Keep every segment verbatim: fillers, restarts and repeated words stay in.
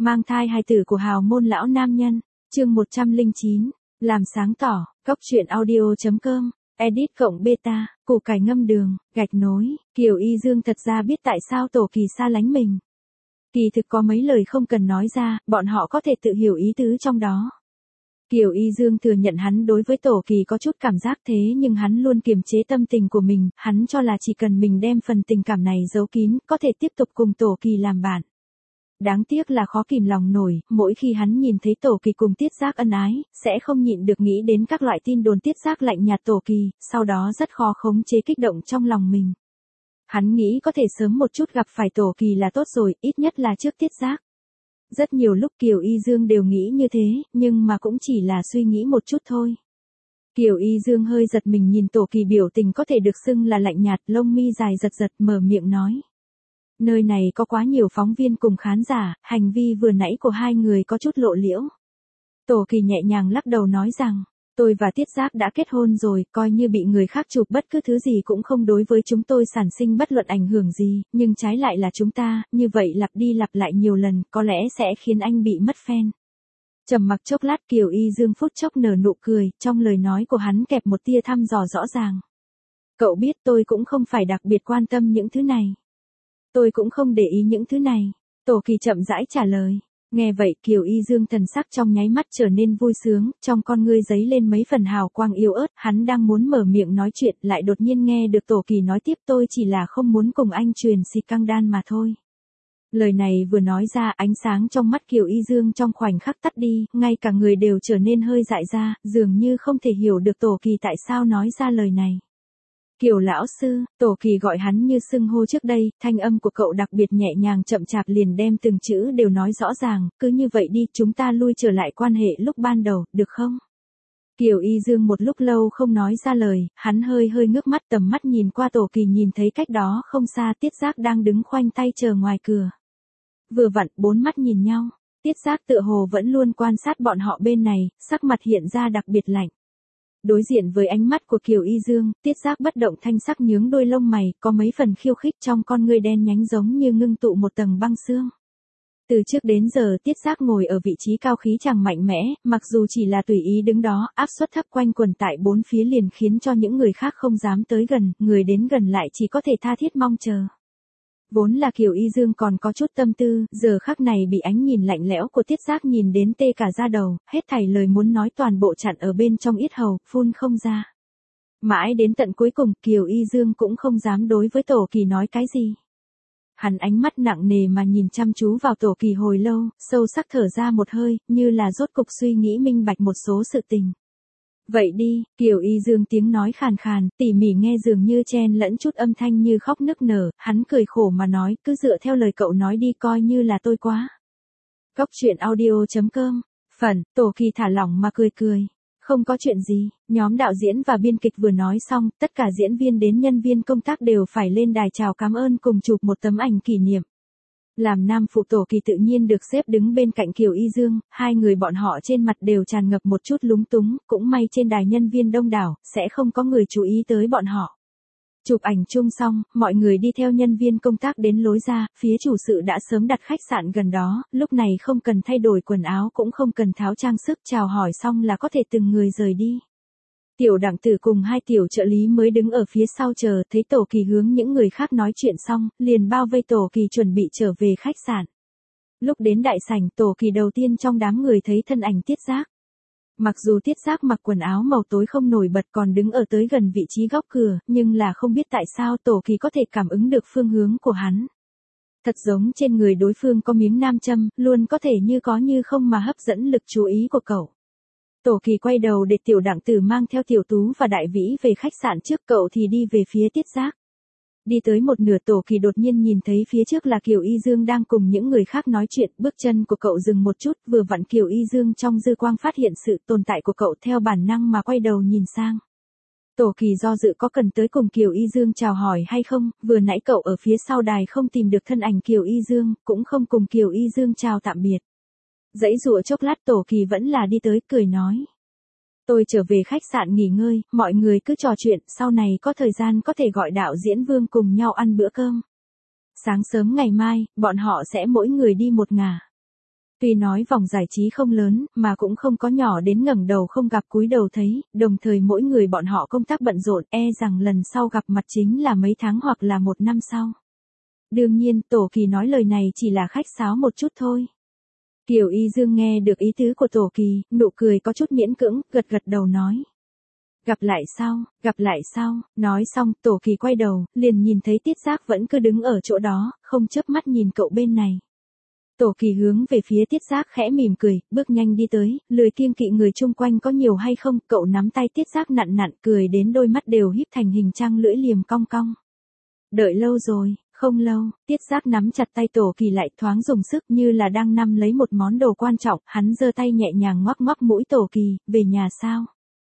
Mang thai hài tử của hào môn lão nam nhân, chương một trăm lẻ chín, làm sáng tỏ, góc truyện audio.com, edit cộng beta, củ cải ngâm đường, gạch nối, Kiều Y Dương thật ra biết tại sao Tổ Kỳ xa lánh mình. Kỳ thực có mấy lời không cần nói ra, bọn họ có thể tự hiểu ý tứ trong đó. Kiều Y Dương thừa nhận hắn đối với Tổ Kỳ có chút cảm giác thế nhưng hắn luôn kiềm chế tâm tình của mình, hắn cho là chỉ cần mình đem phần tình cảm này giấu kín, có thể tiếp tục cùng Tổ Kỳ làm bạn. Đáng tiếc là khó kìm lòng nổi, mỗi khi hắn nhìn thấy Tổ Kỳ cùng Tiết Giác ân ái, sẽ không nhịn được nghĩ đến các loại tin đồn Tiết Giác lạnh nhạt Tổ Kỳ, sau đó rất khó khống chế kích động trong lòng mình. Hắn nghĩ có thể sớm một chút gặp phải Tổ Kỳ là tốt rồi, ít nhất là trước Tiết Giác. Rất nhiều lúc Kiều Y Dương đều nghĩ như thế, nhưng mà cũng chỉ là suy nghĩ một chút thôi. Kiều Y Dương hơi giật mình nhìn Tổ Kỳ biểu tình có thể được xưng là lạnh nhạt, lông mi dài giật giật mở miệng nói. Nơi này có quá nhiều phóng viên cùng khán giả, hành vi vừa nãy của hai người có chút lộ liễu. Tổ Kỳ nhẹ nhàng lắc đầu nói rằng, tôi và Tiết Giác đã kết hôn rồi, coi như bị người khác chụp bất cứ thứ gì cũng không đối với chúng tôi sản sinh bất luận ảnh hưởng gì, nhưng trái lại là chúng ta, như vậy lặp đi lặp lại nhiều lần, có lẽ sẽ khiến anh bị mất fan. Trầm mặc chốc lát Kiều Y Dương phút chốc nở nụ cười, trong lời nói của hắn kẹp một tia thăm dò rõ ràng. Cậu biết tôi cũng không phải đặc biệt quan tâm những thứ này. Tôi cũng không để ý những thứ này. Tổ Kỳ chậm rãi trả lời. Nghe vậy Kiều Y Dương thần sắc trong nháy mắt trở nên vui sướng, trong con ngươi giấy lên mấy phần hào quang yếu ớt, hắn đang muốn mở miệng nói chuyện, lại đột nhiên nghe được Tổ Kỳ nói tiếp tôi chỉ là không muốn cùng anh truyền xì căng đan mà thôi. Lời này vừa nói ra ánh sáng trong mắt Kiều Y Dương trong khoảnh khắc tắt đi, ngay cả người đều trở nên hơi dại ra, dường như không thể hiểu được Tổ Kỳ tại sao nói ra lời này. Kiều lão sư, Tổ Kỳ gọi hắn như xưng hô trước đây, thanh âm của cậu đặc biệt nhẹ nhàng chậm chạp liền đem từng chữ đều nói rõ ràng, cứ như vậy đi, chúng ta lui trở lại quan hệ lúc ban đầu, được không? Kiều Y Dương một lúc lâu không nói ra lời, hắn hơi hơi ngước mắt tầm mắt nhìn qua Tổ Kỳ nhìn thấy cách đó không xa Tiết Giác đang đứng khoanh tay chờ ngoài cửa. Vừa vặn, bốn mắt nhìn nhau, Tiết Giác tựa hồ vẫn luôn quan sát bọn họ bên này, sắc mặt hiện ra đặc biệt lạnh. Đối diện với ánh mắt của Kiều Y Dương, Tiết Giác bất động thanh sắc nhướng đôi lông mày, có mấy phần khiêu khích trong con ngươi đen nhánh giống như ngưng tụ một tầng băng xương. Từ trước đến giờ Tiết Giác ngồi ở vị trí cao khí chàng mạnh mẽ, mặc dù chỉ là tùy ý đứng đó, áp suất thấp quanh quần tại bốn phía liền khiến cho những người khác không dám tới gần, người đến gần lại chỉ có thể tha thiết mong chờ. Vốn là Kiều Y Dương còn có chút tâm tư, giờ khắc này bị ánh nhìn lạnh lẽo của Tiết Giác nhìn đến tê cả da đầu, hết thảy lời muốn nói toàn bộ chặn ở bên trong yết hầu, phun không ra. Mãi đến tận cuối cùng, Kiều Y Dương cũng không dám đối với Tổ Kỳ nói cái gì. Hắn ánh mắt nặng nề mà nhìn chăm chú vào Tổ Kỳ hồi lâu, sâu sắc thở ra một hơi, như là rốt cục suy nghĩ minh bạch một số sự tình. Vậy đi, Kiều Y Dương tiếng nói khàn khàn, tỉ mỉ nghe dường như chen lẫn chút âm thanh như khóc nức nở, hắn cười khổ mà nói, cứ dựa theo lời cậu nói đi coi như là tôi quá. Góc truyện audio.com, phần, Tổ Kỳ thả lỏng mà cười cười. Không có chuyện gì, nhóm đạo diễn và biên kịch vừa nói xong, tất cả diễn viên đến nhân viên công tác đều phải lên đài chào cảm ơn cùng chụp một tấm ảnh kỷ niệm. Làm nam phụ Tổ Kỳ tự nhiên được xếp đứng bên cạnh Kiều Y Dương, hai người bọn họ trên mặt đều tràn ngập một chút lúng túng, cũng may trên đài nhân viên đông đảo, sẽ không có người chú ý tới bọn họ. Chụp ảnh chung xong, mọi người đi theo nhân viên công tác đến lối ra, phía chủ sự đã sớm đặt khách sạn gần đó, lúc này không cần thay đổi quần áo cũng không cần tháo trang sức, chào hỏi xong là có thể từng người rời đi. Tiểu Đặng Tử cùng hai tiểu trợ lý mới đứng ở phía sau chờ, thấy Tổ Kỳ hướng những người khác nói chuyện xong, liền bao vây Tổ Kỳ chuẩn bị trở về khách sạn. Lúc đến đại sảnh, Tổ Kỳ đầu tiên trong đám người thấy thân ảnh Tiết Giác. Mặc dù Tiết Giác mặc quần áo màu tối không nổi bật còn đứng ở tới gần vị trí góc cửa, nhưng là không biết tại sao Tổ Kỳ có thể cảm ứng được phương hướng của hắn. Thật giống trên người đối phương có miếng nam châm, luôn có thể như có như không mà hấp dẫn lực chú ý của cậu. Tổ Kỳ quay đầu để Tiểu Đặng Tử mang theo Tiểu Tú và Đại Vĩ về khách sạn trước, cậu thì đi về phía Tiết Giác. Đi tới một nửa Tổ Kỳ đột nhiên nhìn thấy phía trước là Kiều Y Dương đang cùng những người khác nói chuyện, bước chân của cậu dừng một chút, vừa vặn Kiều Y Dương trong dư quang phát hiện sự tồn tại của cậu theo bản năng mà quay đầu nhìn sang. Tổ Kỳ do dự có cần tới cùng Kiều Y Dương chào hỏi hay không, vừa nãy cậu ở phía sau đài không tìm được thân ảnh Kiều Y Dương, cũng không cùng Kiều Y Dương chào tạm biệt. Dãy dụa chốc lát Tổ Kỳ vẫn là đi tới, cười nói. Tôi trở về khách sạn nghỉ ngơi, mọi người cứ trò chuyện, sau này có thời gian có thể gọi đạo diễn Vương cùng nhau ăn bữa cơm. Sáng sớm ngày mai, bọn họ sẽ mỗi người đi một ngả. Tuy nói vòng giải trí không lớn, mà cũng không có nhỏ đến ngẩng đầu không gặp cúi đầu thấy, đồng thời mỗi người bọn họ công tác bận rộn, e rằng lần sau gặp mặt chính là mấy tháng hoặc là một năm sau. Đương nhiên, Tổ Kỳ nói lời này chỉ là khách sáo một chút thôi. Kiều Y Dương nghe được ý tứ của Tổ Kỳ, nụ cười có chút miễn cưỡng, gật gật đầu nói. Gặp lại sau, gặp lại sau, nói xong, Tổ Kỳ quay đầu, liền nhìn thấy Tiết Giác vẫn cứ đứng ở chỗ đó, không chớp mắt nhìn cậu bên này. Tổ Kỳ hướng về phía Tiết Giác khẽ mỉm cười, bước nhanh đi tới, lười kiêng kỵ người chung quanh có nhiều hay không, cậu nắm tay Tiết Giác nặn nặn, cười đến đôi mắt đều híp thành hình trăng lưỡi liềm cong cong. Đợi lâu rồi, không lâu, Tiết Giác nắm chặt tay Tổ Kỳ lại thoáng dùng sức như là đang nắm lấy một món đồ quan trọng, hắn giơ tay nhẹ nhàng ngoắc ngoắc mũi Tổ Kỳ, về nhà sao?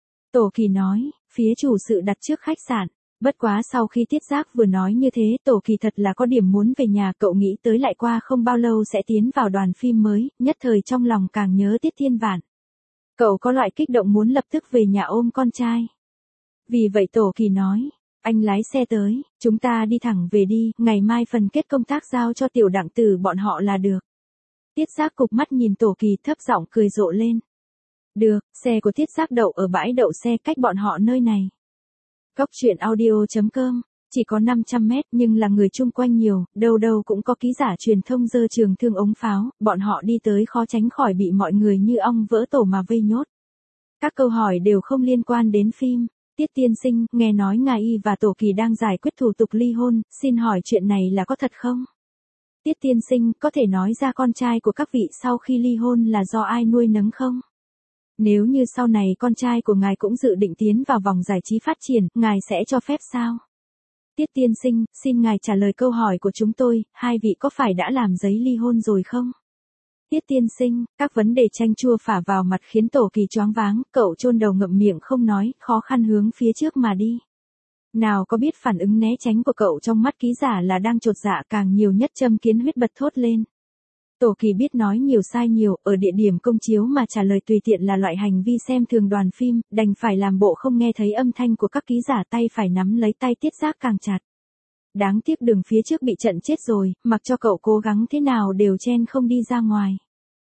Tổ Kỳ nói, phía chủ sự đặt trước khách sạn. Bất quá sau khi Tiết Giác vừa nói như thế, Tổ Kỳ thật là có điểm muốn về nhà, cậu nghĩ tới lại qua không bao lâu sẽ tiến vào đoàn phim mới, nhất thời trong lòng càng nhớ Tiết Thiên Vạn. Cậu có loại kích động muốn lập tức về nhà ôm con trai. Vì vậy Tổ Kỳ nói, anh lái xe tới, chúng ta đi thẳng về đi, ngày mai phần kết công tác giao cho Tiểu Đặng Tử bọn họ là được. Tiết Giác cụp mắt nhìn Tổ Kỳ thấp giọng cười rộ lên. Được, xe của Tiết Giác đậu ở bãi đậu xe cách bọn họ nơi này. Cóc truyện audio chấm com, chỉ có năm trăm mét nhưng là người chung quanh nhiều, đâu đâu cũng có ký giả truyền thông giơ trường thương ống pháo, bọn họ đi tới khó tránh khỏi bị mọi người như ong vỡ tổ mà vây nhốt. Các câu hỏi đều không liên quan đến phim. Tiết tiên sinh, nghe nói Ngài Y và Tổ Kỳ đang giải quyết thủ tục ly hôn, xin hỏi chuyện này là có thật không? Tiết tiên sinh, có thể nói ra con trai của các vị sau khi ly hôn là do ai nuôi nấng không? Nếu như sau này con trai của ngài cũng dự định tiến vào vòng giải trí phát triển, ngài sẽ cho phép sao? Tiết tiên sinh, xin ngài trả lời câu hỏi của chúng tôi, hai vị có phải đã làm giấy ly hôn rồi không? Tiết tiên sinh, các vấn đề chanh chua phả vào mặt khiến Tổ Kỳ choáng váng, cậu chôn đầu ngậm miệng không nói, khó khăn hướng phía trước mà đi. Nào có biết phản ứng né tránh của cậu trong mắt ký giả là đang chột dạ, càng nhiều nhất châm kiến huyết bật thốt lên. Tổ Kỳ biết nói nhiều sai nhiều, ở địa điểm công chiếu mà trả lời tùy tiện là loại hành vi xem thường đoàn phim, đành phải làm bộ không nghe thấy âm thanh của các ký giả, tay phải nắm lấy tay Tiết Giác càng chặt. Đáng tiếc đường phía trước bị trận chết rồi, mặc cho cậu cố gắng thế nào đều chen không đi ra ngoài.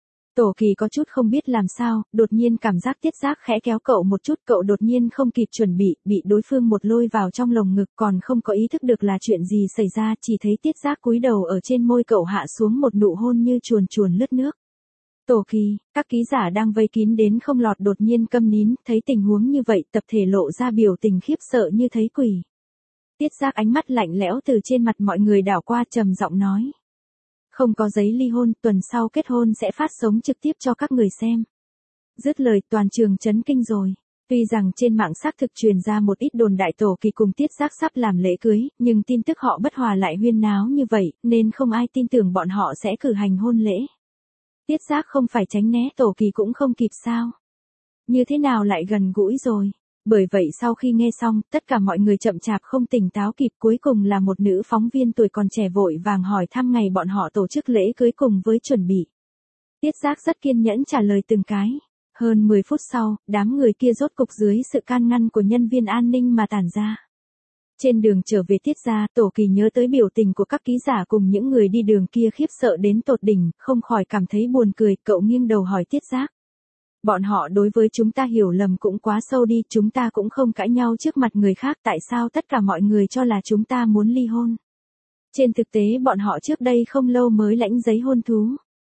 Tổ Kỳ có chút không biết làm sao, đột nhiên cảm giác Tiết Giác khẽ kéo cậu một chút, cậu đột nhiên không kịp chuẩn bị, bị đối phương một lôi vào trong lồng ngực, còn không có ý thức được là chuyện gì xảy ra, chỉ thấy Tiết Giác cúi đầu ở trên môi cậu hạ xuống một nụ hôn như chuồn chuồn lướt nước. Tổ Kỳ, các ký giả đang vây kín đến không lọt đột nhiên câm nín, thấy tình huống như vậy, tập thể lộ ra biểu tình khiếp sợ như thấy quỷ. Tiết Giác ánh mắt lạnh lẽo từ trên mặt mọi người đảo qua, trầm giọng nói. Không có giấy ly hôn, tuần sau kết hôn sẽ phát sóng trực tiếp cho các người xem. Dứt lời toàn trường chấn kinh rồi. Tuy rằng trên mạng xác thực truyền ra một ít đồn đại Tổ Kỳ cùng Tiết Giác sắp làm lễ cưới, nhưng tin tức họ bất hòa lại huyên náo như vậy, nên không ai tin tưởng bọn họ sẽ cử hành hôn lễ. Tiết Giác không phải tránh né, Tổ Kỳ cũng không kịp sao. Như thế nào lại gần gũi rồi. Bởi vậy sau khi nghe xong, tất cả mọi người chậm chạp không tỉnh táo kịp, cuối cùng là một nữ phóng viên tuổi còn trẻ vội vàng hỏi thăm ngày bọn họ tổ chức lễ cưới cùng với chuẩn bị. Tiết Giác rất kiên nhẫn trả lời từng cái. Hơn mười phút sau, đám người kia rốt cục dưới sự can ngăn của nhân viên an ninh mà tản ra. Trên đường trở về Tiết gia, Tổ Kỳ nhớ tới biểu tình của các ký giả cùng những người đi đường kia khiếp sợ đến tột đỉnh, không khỏi cảm thấy buồn cười, cậu nghiêng đầu hỏi Tiết Giác. Bọn họ đối với chúng ta hiểu lầm cũng quá sâu đi, chúng ta cũng không cãi nhau trước mặt người khác, tại sao tất cả mọi người cho là chúng ta muốn ly hôn? Trên thực tế bọn họ trước đây không lâu mới lãnh giấy hôn thú.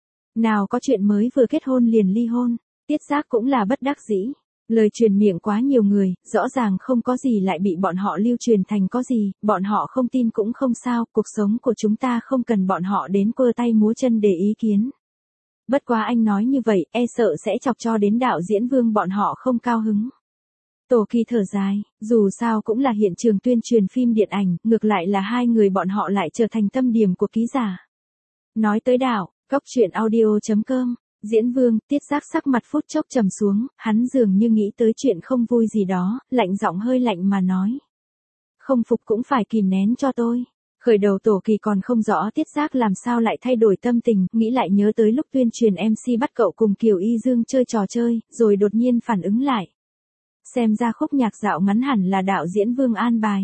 Nào có chuyện mới vừa kết hôn liền ly hôn, Tiết Giác cũng là bất đắc dĩ. Lời truyền miệng quá nhiều người, rõ ràng không có gì lại bị bọn họ lưu truyền thành có gì, bọn họ không tin cũng không sao, cuộc sống của chúng ta không cần bọn họ đến quơ tay múa chân để ý kiến. Bất quá anh nói như vậy, e sợ sẽ chọc cho đến đạo diễn Vương bọn họ không cao hứng. Tổ Kỳ thở dài, dù sao cũng là hiện trường tuyên truyền phim điện ảnh, ngược lại là hai người bọn họ lại trở thành tâm điểm của ký giả. Nói tới đạo, cóc truyện audio chấm com, diễn Vương, Tiết Giác sắc mặt phút chốc trầm xuống, hắn dường như nghĩ tới chuyện không vui gì đó, lạnh giọng hơi lạnh mà nói. Không phục cũng phải kìm nén cho tôi. Khởi đầu Tổ Kỳ còn không rõ Tiết Giác làm sao lại thay đổi tâm tình, nghĩ lại nhớ tới lúc tuyên truyền em xê bắt cậu cùng Kiều Y Dương chơi trò chơi, rồi đột nhiên phản ứng lại. Xem ra khúc nhạc dạo ngắn hẳn là đạo diễn Vương an bài.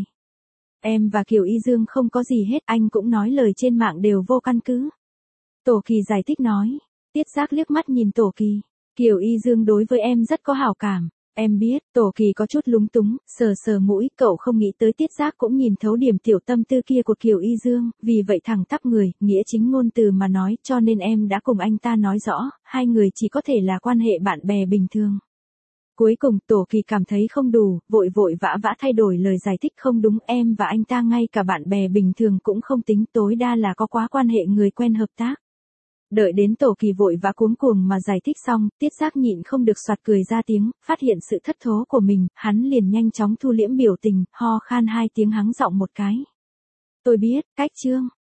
Em và Kiều Y Dương không có gì hết, anh cũng nói lời trên mạng đều vô căn cứ. Tổ Kỳ giải thích nói. Tiết Giác liếc mắt nhìn Tổ Kỳ. Kiều Y Dương đối với em rất có hảo cảm. Em biết, Tổ Kỳ có chút lúng túng, sờ sờ mũi, cậu không nghĩ tới Tiết Giác cũng nhìn thấu điểm tiểu tâm tư kia của Kiều Y Dương, vì vậy thẳng tắp người, nghĩa chính ngôn từ mà nói, cho nên em đã cùng anh ta nói rõ, hai người chỉ có thể là quan hệ bạn bè bình thường. Cuối cùng Tổ Kỳ cảm thấy không đủ, vội vội vã vã thay đổi lời giải thích không đúng, em và anh ta ngay cả bạn bè bình thường cũng không tính, tối đa là có quá quan hệ người quen hợp tác. Đợi đến Tổ Kỳ vội vã cuống cuồng mà giải thích xong, Tiết Giác nhịn không được soạt cười ra tiếng, phát hiện sự thất thố của mình, hắn liền nhanh chóng thu liễm biểu tình, ho khan hai tiếng hắng giọng một cái. Tôi biết, cách chương.